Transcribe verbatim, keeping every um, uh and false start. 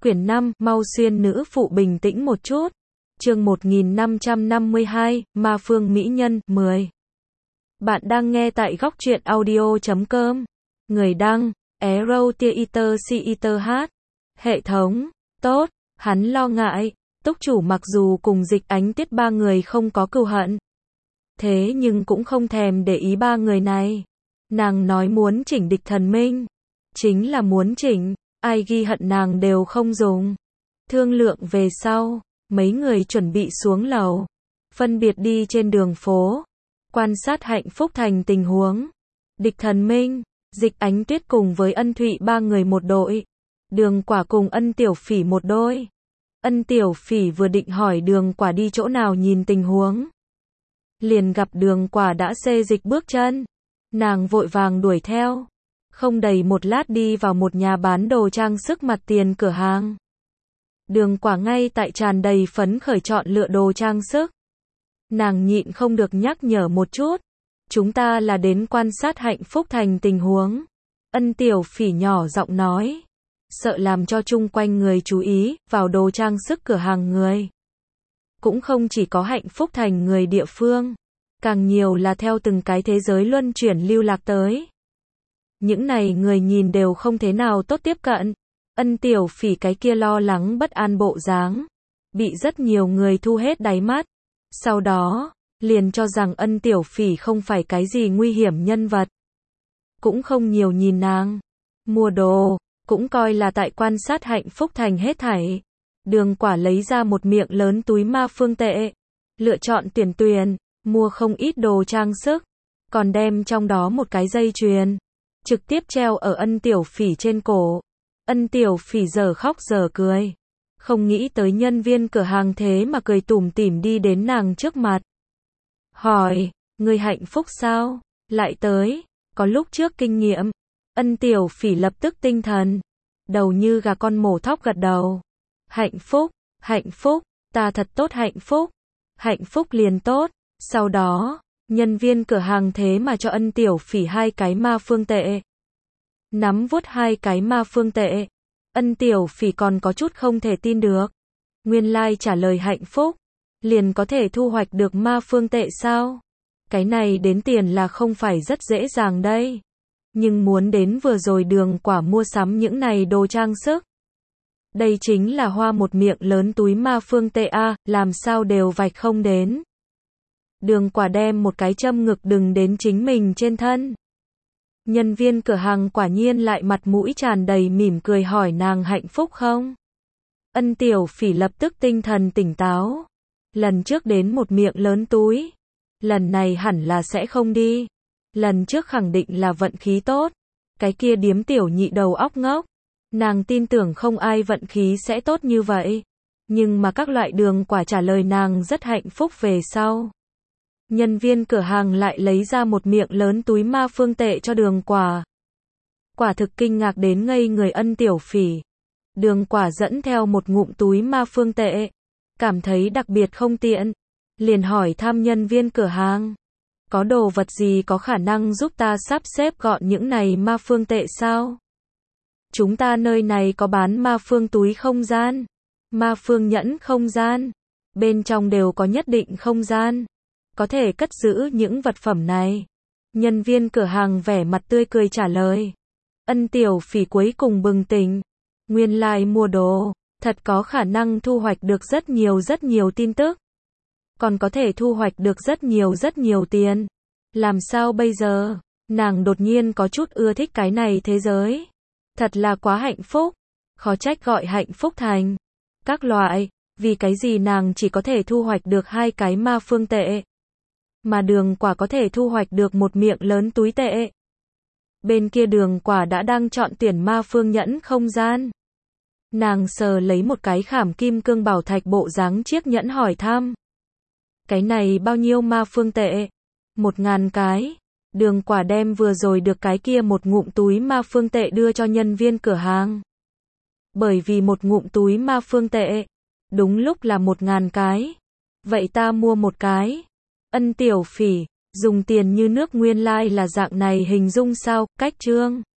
Quyển năm, mau xuyên nữ phụ bình tĩnh một chút. Chương một nghìn năm trăm năm mươi hai, Ma Phương Mỹ Nhân, mười. Bạn đang nghe tại góc truyện audio chấm com. Người đăng, Arrow Theater Theater H. Hệ thống, tốt, hắn lo ngại, túc chủ mặc dù cùng Dịch Ánh Tuyết ba người không có cừu hận. Thế nhưng cũng không thèm để ý ba người này. Nàng nói muốn chỉnh địch thần minh. Chính là muốn chỉnh, ai ghi hận nàng đều không dùng. Thương lượng về sau, mấy người chuẩn bị xuống lầu. Phân biệt đi trên đường phố. Quan sát Hạnh Phúc Thành tình huống. Địch thần minh, Dịch Ánh Tuyết cùng với Ân Thụy ba người một đội. Đường Quả cùng Ân Tiểu Phỉ một đôi. Ân Tiểu Phỉ vừa định hỏi Đường Quả đi chỗ nào nhìn tình huống. Liền gặp Đường Quả đã xê dịch bước chân. Nàng vội vàng đuổi theo. Không đầy một lát đi vào một nhà bán đồ trang sức mặt tiền cửa hàng. Đường Quả ngay tại tràn đầy phấn khởi chọn lựa đồ trang sức. Nàng nhịn không được nhắc nhở một chút. Chúng ta là đến quan sát Hạnh Phúc Thành tình huống. Ân Tiểu Phỉ nhỏ giọng nói. Sợ làm cho chung quanh người chú ý vào đồ trang sức cửa hàng người. Cũng không chỉ có Hạnh Phúc Thành người địa phương. Càng nhiều là theo từng cái thế giới luân chuyển lưu lạc tới. Những này người nhìn đều không thế nào tốt tiếp cận. Ân Tiểu Phỉ cái kia lo lắng bất an bộ dáng. Bị rất nhiều người thu hết đáy mắt. Sau đó, liền cho rằng Ân Tiểu Phỉ không phải cái gì nguy hiểm nhân vật. Cũng không nhiều nhìn nàng. Mua đồ, cũng coi là tại quan sát Hạnh Phúc Thành hết thảy. Đường Quả lấy ra một miệng lớn túi ma phương tệ. Lựa chọn tuyển tuyển, mua không ít đồ trang sức. Còn đem trong đó một cái dây chuyền. Trực tiếp treo ở Ân Tiểu Phỉ trên cổ. Ân Tiểu Phỉ giờ khóc giờ cười. Không nghĩ tới nhân viên cửa hàng thế mà cười tủm tỉm đi đến nàng trước mặt. Hỏi, người hạnh phúc sao? Lại tới, có lúc trước kinh nghiệm. Ân Tiểu Phỉ lập tức tinh thần. Đầu như gà con mổ thóc gật đầu. Hạnh phúc, hạnh phúc, ta thật tốt hạnh phúc. Hạnh phúc liền tốt. Sau đó, nhân viên cửa hàng thế mà cho Ân Tiểu Phỉ hai cái ma phương tệ. Nắm vuốt hai cái ma phương tệ. Ân Tiểu Phỉ còn có chút không thể tin được. Nguyên lai trả lời hạnh phúc. Liền có thể thu hoạch được ma phương tệ sao? Cái này đến tiền là không phải rất dễ dàng đây. Nhưng muốn đến vừa rồi Đường Quả mua sắm những này đồ trang sức. Đây chính là hoa một miệng lớn túi ma phương tệ a, làm sao đều vạch không đến. Đường Quả đem một cái châm ngực đừng đến chính mình trên thân. Nhân viên cửa hàng quả nhiên lại mặt mũi tràn đầy mỉm cười hỏi nàng hạnh phúc không? Ân Tiểu Phỉ lập tức tinh thần tỉnh táo. Lần trước đến một miệng lớn túi. Lần này hẳn là sẽ không đi. Lần trước khẳng định là vận khí tốt. Cái kia điếm tiểu nhị đầu óc ngốc. Nàng tin tưởng không ai vận khí sẽ tốt như vậy. Nhưng mà các loại Đường Quả trả lời nàng rất hạnh phúc về sau. Nhân viên cửa hàng lại lấy ra một miệng lớn túi ma phương tệ cho Đường Quả. Quả thực kinh ngạc đến ngây người Ân Tiểu Phỉ. Đường Quả dẫn theo một ngụm túi ma phương tệ. Cảm thấy đặc biệt không tiện. Liền hỏi thăm nhân viên cửa hàng. Có đồ vật gì có khả năng giúp ta sắp xếp gọn những này ma phương tệ sao? Chúng ta nơi này có bán ma phương túi không gian. Ma phương nhẫn không gian. Bên trong đều có nhất định không gian. Có thể cất giữ những vật phẩm này. Nhân viên cửa hàng vẻ mặt tươi cười trả lời. Ân Tiểu Phỉ cuối cùng bừng tỉnh. Nguyên lai like mua đồ, thật có khả năng thu hoạch được rất nhiều rất nhiều tin tức. Còn có thể thu hoạch được rất nhiều rất nhiều tiền. Làm sao bây giờ? Nàng đột nhiên có chút ưa thích cái này thế giới. Thật là quá hạnh phúc. Khó trách gọi Hạnh Phúc Thành. Các loại, vì cái gì nàng chỉ có thể thu hoạch được hai cái ma phương tệ. Mà Đường Quả có thể thu hoạch được một miệng lớn túi tệ. Bên kia Đường Quả đã đang chọn tuyển ma phương nhẫn không gian. Nàng sờ lấy một cái khảm kim cương bảo thạch bộ dáng chiếc nhẫn hỏi thăm. Cái này bao nhiêu ma phương tệ? Một ngàn cái. Đường Quả đem vừa rồi được cái kia một ngụm túi ma phương tệ đưa cho nhân viên cửa hàng. Bởi vì một ngụm túi ma phương tệ, đúng lúc là một ngàn cái. Vậy ta mua một cái. Ân Tiểu Phỉ, dùng tiền như nước nguyên lai like là dạng này hình dung sao, cách chương.